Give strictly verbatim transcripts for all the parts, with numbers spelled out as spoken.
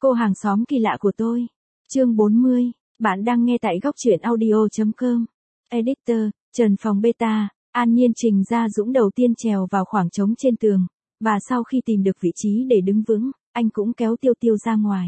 Cô hàng xóm kỳ lạ của tôi. Chương bốn mươi. Bạn đang nghe tại góc truyện audio chấm com. Editor, Trần Phòng Beta, An Nhiên Trình Gia Dũng đầu tiên trèo vào khoảng trống trên tường, và sau khi tìm được vị trí để đứng vững, anh cũng kéo Tiêu Tiêu ra ngoài.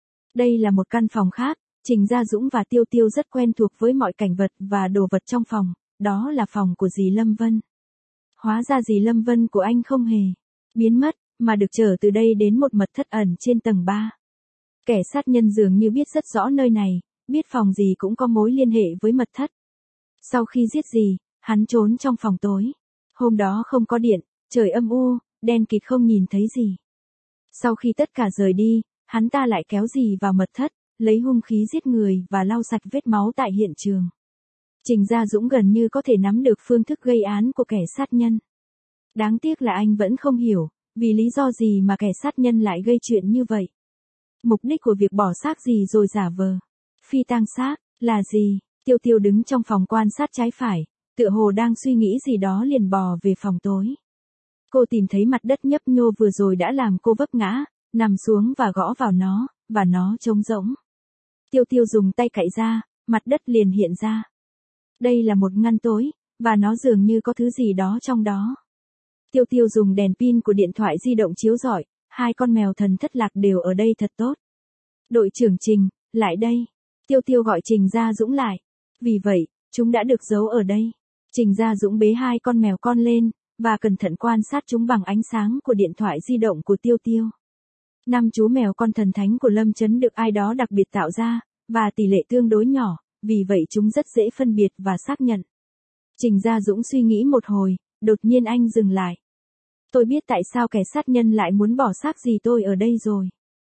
Đây là một căn phòng khác, Trình Gia Dũng và Tiêu Tiêu rất quen thuộc với mọi cảnh vật và đồ vật trong phòng, đó là phòng của dì Lâm Vân. Hóa ra dì Lâm Vân của anh không hề biến mất, mà được chở từ đây đến một mật thất ẩn trên tầng ba. Kẻ sát nhân dường như biết rất rõ nơi này, biết phòng gì cũng có mối liên hệ với mật thất. Sau khi giết dì, hắn trốn trong phòng tối. Hôm đó không có điện, trời âm u, đen kịt không nhìn thấy gì. Sau khi tất cả rời đi, hắn ta lại kéo dì vào mật thất, lấy hung khí giết người và lau sạch vết máu tại hiện trường. Trình Gia Dũng gần như có thể nắm được phương thức gây án của kẻ sát nhân. Đáng tiếc là anh vẫn không hiểu, vì lý do gì mà kẻ sát nhân lại gây chuyện như vậy. Mục đích của việc bỏ xác gì rồi giả vờ phi tang xác là gì? Tiêu Tiêu đứng trong phòng quan sát trái phải, tựa hồ đang suy nghĩ gì đó liền bò về phòng tối. Cô tìm thấy mặt đất nhấp nhô vừa rồi đã làm cô vấp ngã, nằm xuống và gõ vào nó, và nó trống rỗng. Tiêu Tiêu dùng tay cạy ra, mặt đất liền hiện ra. Đây là một ngăn tối, và nó dường như có thứ gì đó trong đó. Tiêu Tiêu dùng đèn pin của điện thoại di động chiếu rọi, hai con mèo thần thất lạc đều ở đây thật tốt. Đội trưởng Trình, lại đây. Tiêu Tiêu gọi Trình Gia Dũng lại. Vì vậy, chúng đã được giấu ở đây. Trình Gia Dũng bế hai con mèo con lên, và cẩn thận quan sát chúng bằng ánh sáng của điện thoại di động của Tiêu Tiêu. Năm chú mèo con thần thánh của Lâm Chấn được ai đó đặc biệt tạo ra, và tỷ lệ tương đối nhỏ, vì vậy chúng rất dễ phân biệt và xác nhận. Trình Gia Dũng suy nghĩ một hồi, đột nhiên anh dừng lại. Tôi biết tại sao kẻ sát nhân lại muốn bỏ xác gì tôi ở đây rồi.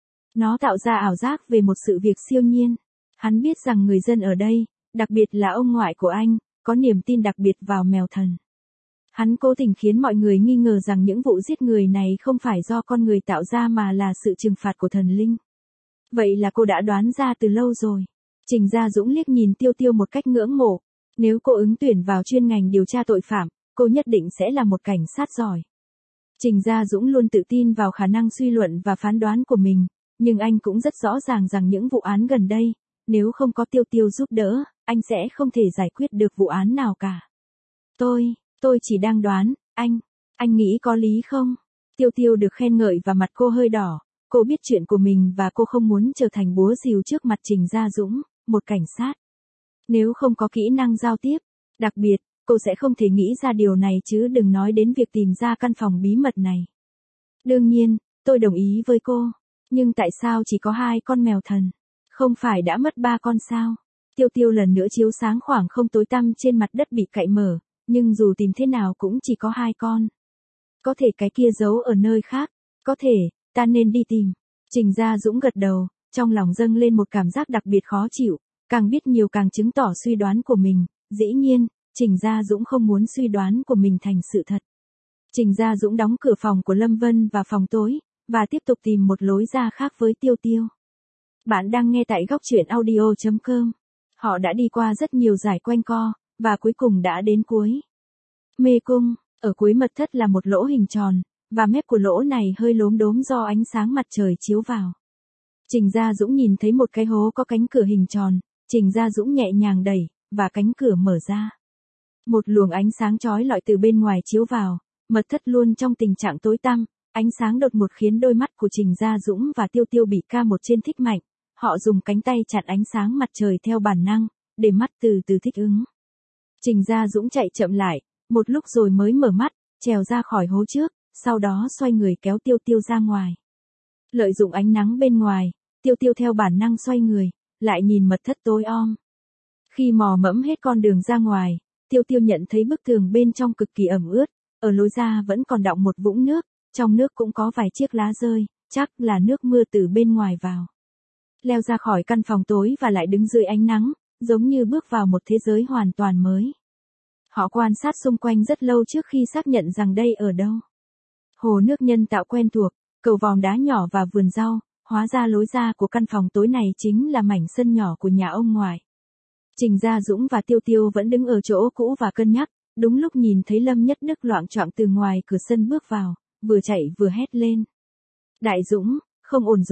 Nó tạo ra ảo giác về một sự việc siêu nhiên. Hắn biết rằng người dân ở đây, đặc biệt là ông ngoại của anh, có niềm tin đặc biệt vào mèo thần. Hắn cố tình khiến mọi người nghi ngờ rằng những vụ giết người này không phải do con người tạo ra mà là sự trừng phạt của thần linh. Vậy là cô đã đoán ra từ lâu rồi. Trình Gia Dũng liếc nhìn Tiêu Tiêu một cách ngưỡng mộ. Nếu cô ứng tuyển vào chuyên ngành điều tra tội phạm, cô nhất định sẽ là một cảnh sát giỏi. Trình Gia Dũng luôn tự tin vào khả năng suy luận và phán đoán của mình, nhưng anh cũng rất rõ ràng rằng những vụ án gần đây, nếu không có Tiêu Tiêu giúp đỡ, anh sẽ không thể giải quyết được vụ án nào cả. Tôi, tôi chỉ đang đoán, anh, anh nghĩ có lý không? Tiêu Tiêu được khen ngợi và mặt cô hơi đỏ, cô biết chuyện của mình và cô không muốn trở thành búa rìu trước mặt Trình Gia Dũng, một cảnh sát. Nếu không có kỹ năng giao tiếp, đặc biệt, cô sẽ không thể nghĩ ra điều này chứ đừng nói đến việc tìm ra căn phòng bí mật này. Đương nhiên, tôi đồng ý với cô. Nhưng tại sao chỉ có hai con mèo thần? Không phải đã mất ba con sao? Tiêu Tiêu lần nữa chiếu sáng khoảng không tối tăm trên mặt đất bị cạy mở, nhưng dù tìm thế nào cũng chỉ có hai con. Có thể cái kia giấu ở nơi khác. Có thể, ta nên đi tìm. Trình Gia Dũng gật đầu, trong lòng dâng lên một cảm giác đặc biệt khó chịu, càng biết nhiều càng chứng tỏ suy đoán của mình. Dĩ nhiên, Trình Gia Dũng không muốn suy đoán của mình thành sự thật. Trình Gia Dũng đóng cửa phòng của Lâm Vân và phòng tối, và tiếp tục tìm một lối ra khác với Tiêu Tiêu. Bạn đang nghe tại góc truyện audio chấm com. Họ đã đi qua rất nhiều dải quanh co, và cuối cùng đã đến cuối mê cung. Ở cuối mật thất là một lỗ hình tròn, và mép của lỗ này hơi lốm đốm do ánh sáng mặt trời chiếu vào. Trình Gia Dũng nhìn thấy một cái hố có cánh cửa hình tròn, Trình Gia Dũng nhẹ nhàng đẩy, và cánh cửa mở ra. Một luồng ánh sáng chói lọi từ bên ngoài chiếu vào, mật thất luôn trong tình trạng tối tăm, ánh sáng đột ngột khiến đôi mắt của Trình Gia Dũng và Tiêu Tiêu bị ca một trên thích mạnh, họ dùng cánh tay chặn ánh sáng mặt trời theo bản năng, để mắt từ từ thích ứng. Trình Gia Dũng chạy chậm lại, một lúc rồi mới mở mắt, trèo ra khỏi hố trước, sau đó xoay người kéo Tiêu Tiêu ra ngoài. Lợi dụng ánh nắng bên ngoài, Tiêu Tiêu theo bản năng xoay người, lại nhìn mật thất tối om. Khi mò mẫm hết con đường ra ngoài, Tiêu Tiêu nhận thấy bức tường bên trong cực kỳ ẩm ướt, ở lối ra vẫn còn đọng một vũng nước, trong nước cũng có vài chiếc lá rơi, chắc là nước mưa từ bên ngoài vào. Leo ra khỏi căn phòng tối và lại đứng dưới ánh nắng, giống như bước vào một thế giới hoàn toàn mới. Họ quan sát xung quanh rất lâu trước khi xác nhận rằng đây ở đâu. Hồ nước nhân tạo quen thuộc, cầu vòm đá nhỏ và vườn rau, hóa ra lối ra của căn phòng tối này chính là mảnh sân nhỏ của nhà ông ngoại. Trình Gia Dũng và Tiêu Tiêu vẫn đứng ở chỗ cũ và cân nhắc, đúng lúc nhìn thấy Lâm Nhất Đức loạng choạng từ ngoài cửa sân bước vào, vừa chạy vừa hét lên. Đại Dũng, không ổn rồi,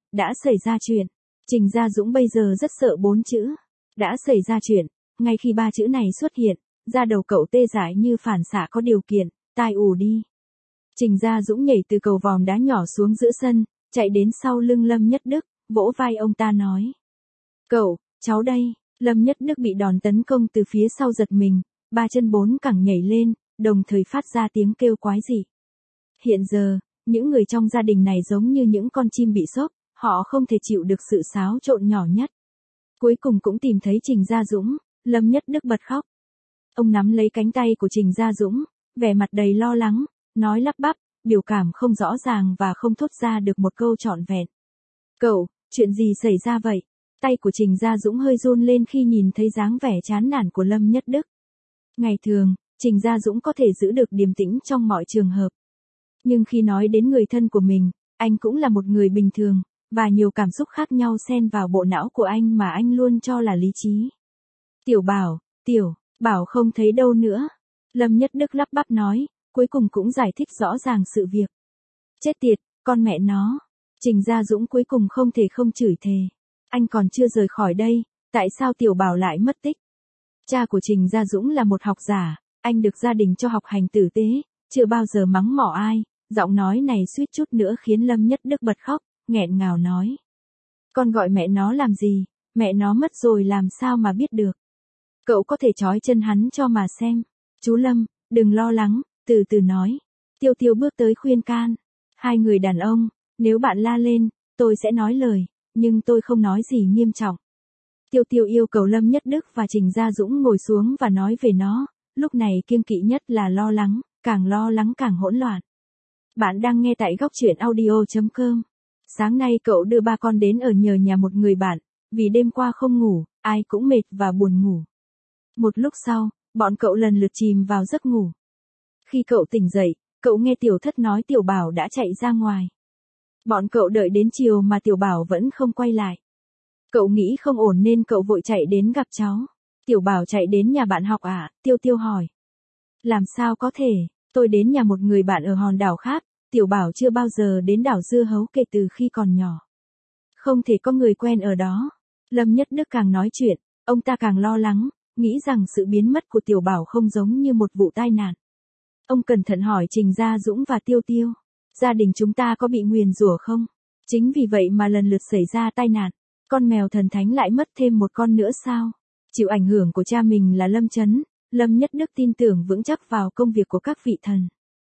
đã xảy ra chuyện. Trình Gia Dũng bây giờ rất sợ bốn chữ. Đã xảy ra chuyện, ngay khi ba chữ này xuất hiện, da đầu cậu tê dại như phản xạ có điều kiện, tai ù đi. Trình Gia Dũng nhảy từ cầu vòm đá nhỏ xuống giữa sân, chạy đến sau lưng Lâm Nhất Đức, vỗ vai ông ta nói. Cậu, cháu đây. Lâm Nhất Đức bị đòn tấn công từ phía sau giật mình, ba chân bốn cẳng nhảy lên, đồng thời phát ra tiếng kêu quái dị. Hiện giờ, những người trong gia đình này giống như những con chim bị sốc, họ không thể chịu được sự xáo trộn nhỏ nhất. Cuối cùng cũng tìm thấy Trình Gia Dũng, Lâm Nhất Đức bật khóc. Ông nắm lấy cánh tay của Trình Gia Dũng, vẻ mặt đầy lo lắng, nói lắp bắp, biểu cảm không rõ ràng và không thốt ra được một câu trọn vẹn. Cậu, chuyện gì xảy ra vậy? Tay của Trình Gia Dũng hơi run lên khi nhìn thấy dáng vẻ chán nản của Lâm Nhất Đức. Ngày thường, Trình Gia Dũng có thể giữ được điềm tĩnh trong mọi trường hợp. Nhưng khi nói đến người thân của mình, anh cũng là một người bình thường, và nhiều cảm xúc khác nhau xen vào bộ não của anh mà anh luôn cho là lý trí. Tiểu Bảo, Tiểu, Bảo không thấy đâu nữa. Lâm Nhất Đức lắp bắp nói, cuối cùng cũng giải thích rõ ràng sự việc. Chết tiệt, con mẹ nó. Trình Gia Dũng cuối cùng không thể không chửi thề. Anh còn chưa rời khỏi đây, tại sao Tiểu Bảo lại mất tích? Cha của Trình Gia Dũng là một học giả, anh được gia đình cho học hành tử tế, chưa bao giờ mắng mỏ ai. Giọng nói này suýt chút nữa khiến Lâm Nhất Đức bật khóc, nghẹn ngào nói. Con gọi mẹ nó làm gì, mẹ nó mất rồi làm sao mà biết được. Cậu có thể trói chân hắn cho mà xem. Chú Lâm, đừng lo lắng, từ từ nói. Tiêu Tiêu bước tới khuyên can. Hai người đàn ông, nếu bạn la lên, tôi sẽ nói lời, nhưng tôi không nói gì nghiêm trọng. Tiêu Tiêu yêu cầu Lâm Nhất Đức và Trình Gia Dũng ngồi xuống và nói về nó, lúc này kiêng kỵ nhất là lo lắng, càng lo lắng càng hỗn loạn. Bạn đang nghe tại góc truyện audio chấm com. Sáng nay cậu đưa ba con đến ở nhờ nhà một người bạn, vì đêm qua không ngủ, ai cũng mệt và buồn ngủ. Một lúc sau, bọn cậu lần lượt chìm vào giấc ngủ. Khi cậu tỉnh dậy, cậu nghe Tiểu Thất nói Tiểu Bảo đã chạy ra ngoài. Bọn cậu đợi đến chiều mà Tiểu Bảo vẫn không quay lại. Cậu nghĩ không ổn nên cậu vội chạy đến gặp cháu. Tiểu Bảo chạy đến nhà bạn học à? Tiêu Tiêu hỏi. Làm sao có thể, tôi đến nhà một người bạn ở hòn đảo khác, Tiểu Bảo chưa bao giờ đến đảo Dưa Hấu kể từ khi còn nhỏ. Không thể có người quen ở đó. Lâm Nhất Đức càng nói chuyện, ông ta càng lo lắng, nghĩ rằng sự biến mất của Tiểu Bảo không giống như một vụ tai nạn. Ông cẩn thận hỏi Trình Gia Dũng và Tiêu Tiêu. Gia đình chúng ta có bị nguyền rủa không? Chính vì vậy mà lần lượt xảy ra tai nạn. Con mèo thần thánh lại mất thêm một con nữa sao? Chịu ảnh hưởng của cha mình là Lâm Chấn, Lâm Nhất Đức tin tưởng vững chắc vào công việc của các vị thần.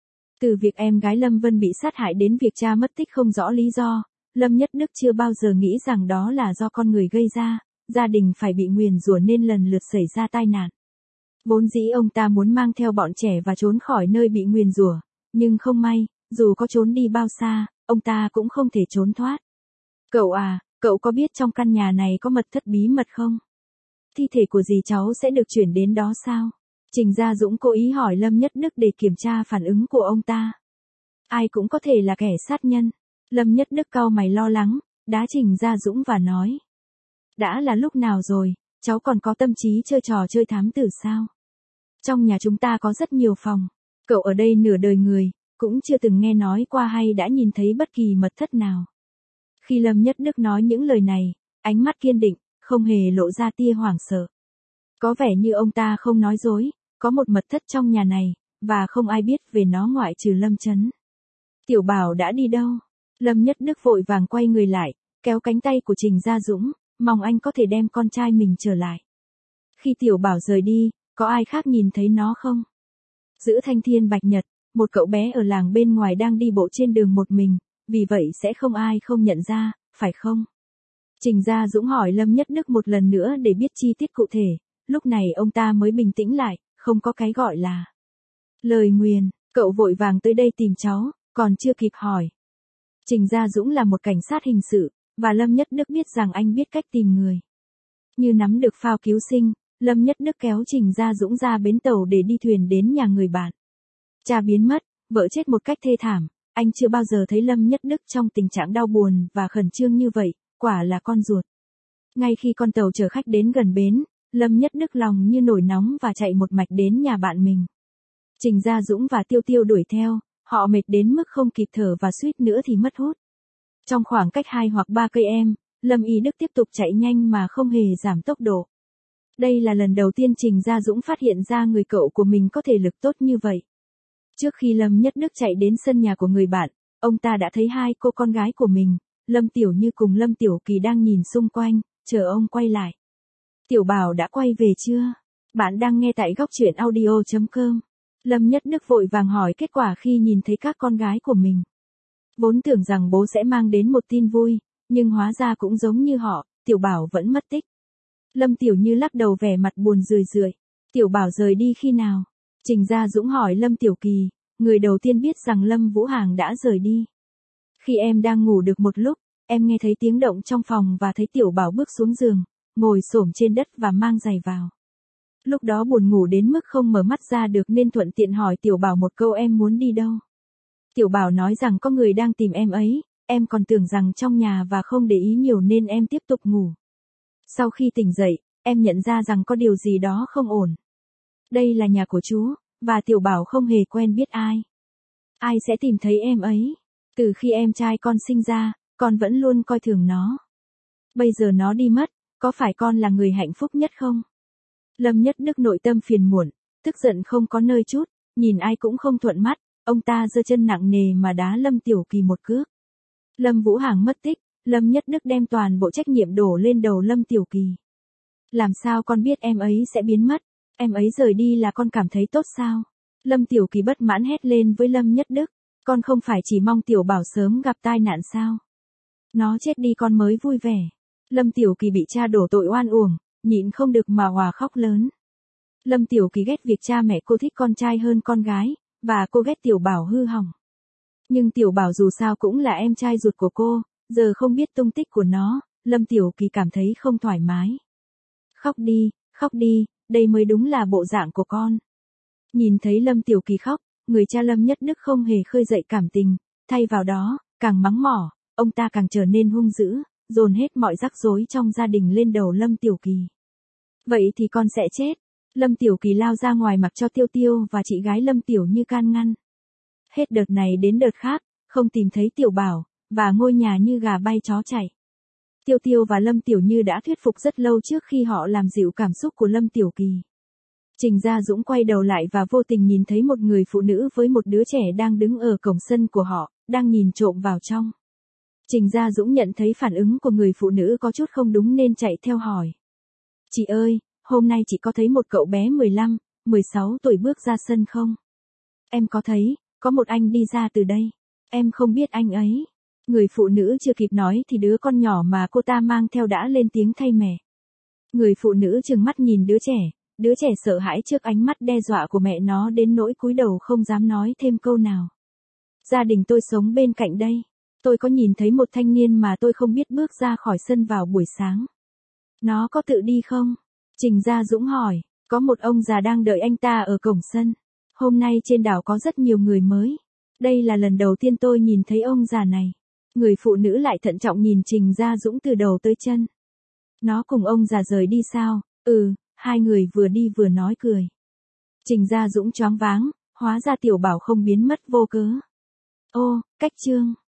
Từ việc em gái Lâm Vân bị sát hại đến việc cha mất tích không rõ lý do, Lâm Nhất Đức chưa bao giờ nghĩ rằng đó là do con người gây ra, gia đình phải bị nguyền rủa nên lần lượt xảy ra tai nạn. Vốn dĩ ông ta muốn mang theo bọn trẻ và trốn khỏi nơi bị nguyền rủa, nhưng không may, dù có trốn đi bao xa, ông ta cũng không thể trốn thoát. Cậu à, cậu có biết trong căn nhà này có mật thất bí mật không? Thi thể của dì cháu sẽ được chuyển đến đó sao? Trình Gia Dũng cố ý hỏi Lâm Nhất Đức để kiểm tra phản ứng của ông ta. Ai cũng có thể là kẻ sát nhân. Lâm Nhất Đức cau mày lo lắng, đá Trình Gia Dũng và nói. Đã là lúc nào rồi, cháu còn có tâm trí chơi trò chơi thám tử sao? Trong nhà chúng ta có rất nhiều phòng. Cậu ở đây nửa đời người, cũng chưa từng nghe nói qua hay đã nhìn thấy bất kỳ mật thất nào. Khi Lâm Nhất Đức nói những lời này, ánh mắt kiên định, không hề lộ ra tia hoảng sợ. Có vẻ như ông ta không nói dối, có một mật thất trong nhà này, và không ai biết về nó ngoại trừ Lâm Chấn. Tiểu Bảo đã đi đâu? Lâm Nhất Đức vội vàng quay người lại, kéo cánh tay của Trình Gia Dũng, mong anh có thể đem con trai mình trở lại. Khi Tiểu Bảo rời đi, có ai khác nhìn thấy nó không? Giữa thanh thiên bạch nhật, một cậu bé ở làng bên ngoài đang đi bộ trên đường một mình, vì vậy sẽ không ai không nhận ra, phải không? Trình Gia Dũng hỏi Lâm Nhất Đức một lần nữa để biết chi tiết cụ thể, lúc này ông ta mới bình tĩnh lại, không có cái gọi là lời nguyền, cậu vội vàng tới đây tìm cháu, còn chưa kịp hỏi. Trình Gia Dũng là một cảnh sát hình sự, và Lâm Nhất Đức biết rằng anh biết cách tìm người. Như nắm được phao cứu sinh, Lâm Nhất Đức kéo Trình Gia Dũng ra bến tàu để đi thuyền đến nhà người bạn. Cha biến mất, vợ chết một cách thê thảm, anh chưa bao giờ thấy Lâm Nhất Đức trong tình trạng đau buồn và khẩn trương như vậy, quả là con ruột. Ngay khi con tàu chở khách đến gần bến, Lâm Nhất Đức lòng như nổi nóng và chạy một mạch đến nhà bạn mình. Trình Gia Dũng và Tiêu Tiêu đuổi theo, họ mệt đến mức không kịp thở và suýt nữa thì mất hút. Trong khoảng cách hai hoặc ba cây em, Lâm Y Đức tiếp tục chạy nhanh mà không hề giảm tốc độ. Đây là lần đầu tiên Trình Gia Dũng phát hiện ra người cậu của mình có thể lực tốt như vậy. Trước khi Lâm Nhất Đức chạy đến sân nhà của người bạn, ông ta đã thấy hai cô con gái của mình, Lâm Tiểu Như cùng Lâm Tiểu Kỳ đang nhìn xung quanh, chờ ông quay lại. Tiểu Bảo đã quay về chưa? Bạn đang nghe tại góc truyện audio chấm com. Lâm Nhất Đức vội vàng hỏi kết quả khi nhìn thấy các con gái của mình. Vốn tưởng rằng bố sẽ mang đến một tin vui, nhưng hóa ra cũng giống như họ, Tiểu Bảo vẫn mất tích. Lâm Tiểu Như lắc đầu vẻ mặt buồn rười rượi. Tiểu Bảo rời đi khi nào? Trình Gia Dũng hỏi Lâm Tiểu Kỳ, người đầu tiên biết rằng Lâm Vũ Hàng đã rời đi. Khi em đang ngủ được một lúc, em nghe thấy tiếng động trong phòng và thấy Tiểu Bảo bước xuống giường, ngồi xổm trên đất và mang giày vào. Lúc đó buồn ngủ đến mức không mở mắt ra được nên thuận tiện hỏi Tiểu Bảo một câu em muốn đi đâu. Tiểu Bảo nói rằng có người đang tìm em ấy, em còn tưởng rằng trong nhà và không để ý nhiều nên em tiếp tục ngủ. Sau khi tỉnh dậy, em nhận ra rằng có điều gì đó không ổn. Đây là nhà của chú, và Tiểu Bảo không hề quen biết ai. Ai sẽ tìm thấy em ấy? Từ khi em trai con sinh ra, con vẫn luôn coi thường nó. Bây giờ nó đi mất, có phải con là người hạnh phúc nhất không? Lâm Nhất Đức nội tâm phiền muộn, tức giận không có nơi chút, nhìn ai cũng không thuận mắt, ông ta giơ chân nặng nề mà đá Lâm Tiểu Kỳ một cước. Lâm Vũ Hàng mất tích, Lâm Nhất Đức đem toàn bộ trách nhiệm đổ lên đầu Lâm Tiểu Kỳ. Làm sao con biết em ấy sẽ biến mất? Em ấy rời đi là con cảm thấy tốt sao? Lâm Tiểu Kỳ bất mãn hét lên với Lâm Nhất Đức, con không phải chỉ mong Tiểu Bảo sớm gặp tai nạn sao? Nó chết đi con mới vui vẻ. Lâm Tiểu Kỳ bị cha đổ tội oan uổng, nhịn không được mà hòa khóc lớn. Lâm Tiểu Kỳ ghét việc cha mẹ cô thích con trai hơn con gái, và cô ghét Tiểu Bảo hư hỏng. Nhưng Tiểu Bảo dù sao cũng là em trai ruột của cô, giờ không biết tung tích của nó, Lâm Tiểu Kỳ cảm thấy không thoải mái. Khóc đi, khóc đi, đây mới đúng là bộ dạng của con. Nhìn thấy Lâm Tiểu Kỳ khóc, người cha Lâm Nhất Đức không hề khơi dậy cảm tình, thay vào đó, càng mắng mỏ, ông ta càng trở nên hung dữ, dồn hết mọi rắc rối trong gia đình lên đầu Lâm Tiểu Kỳ. Vậy thì con sẽ chết. Lâm Tiểu Kỳ lao ra ngoài mặc cho Tiêu Tiêu và chị gái Lâm Tiểu Như can ngăn. Hết đợt này đến đợt khác, không tìm thấy Tiểu Bảo, và ngôi nhà như gà bay chó chạy. Tiêu Tiêu và Lâm Tiểu Như đã thuyết phục rất lâu trước khi họ làm dịu cảm xúc của Lâm Tiểu Kỳ. Trình Gia Dũng quay đầu lại và vô tình nhìn thấy một người phụ nữ với một đứa trẻ đang đứng ở cổng sân của họ, đang nhìn trộm vào trong. Trình Gia Dũng nhận thấy phản ứng của người phụ nữ có chút không đúng nên chạy theo hỏi. Chị ơi, hôm nay chị có thấy một cậu bé mười lăm, mười sáu tuổi bước ra sân không? Em có thấy, có một anh đi ra từ đây. Em không biết anh ấy. Người phụ nữ chưa kịp nói thì đứa con nhỏ mà cô ta mang theo đã lên tiếng thay mẹ. Người phụ nữ trừng mắt nhìn đứa trẻ, đứa trẻ sợ hãi trước ánh mắt đe dọa của mẹ nó đến nỗi cúi đầu không dám nói thêm câu nào. Gia đình tôi sống bên cạnh đây. Tôi có nhìn thấy một thanh niên mà tôi không biết bước ra khỏi sân vào buổi sáng. Nó có tự đi không? Trình Gia Dũng hỏi, có một ông già đang đợi anh ta ở cổng sân. Hôm nay trên đảo có rất nhiều người mới. Đây là lần đầu tiên tôi nhìn thấy ông già này. Người phụ nữ lại thận trọng nhìn Trình Gia Dũng từ đầu tới chân. Nó cùng ông già rời đi sao? Ừ, hai người vừa đi vừa nói cười. Trình Gia Dũng choáng váng, hóa ra Tiểu Bảo không biến mất vô cớ. Ô, cách chương.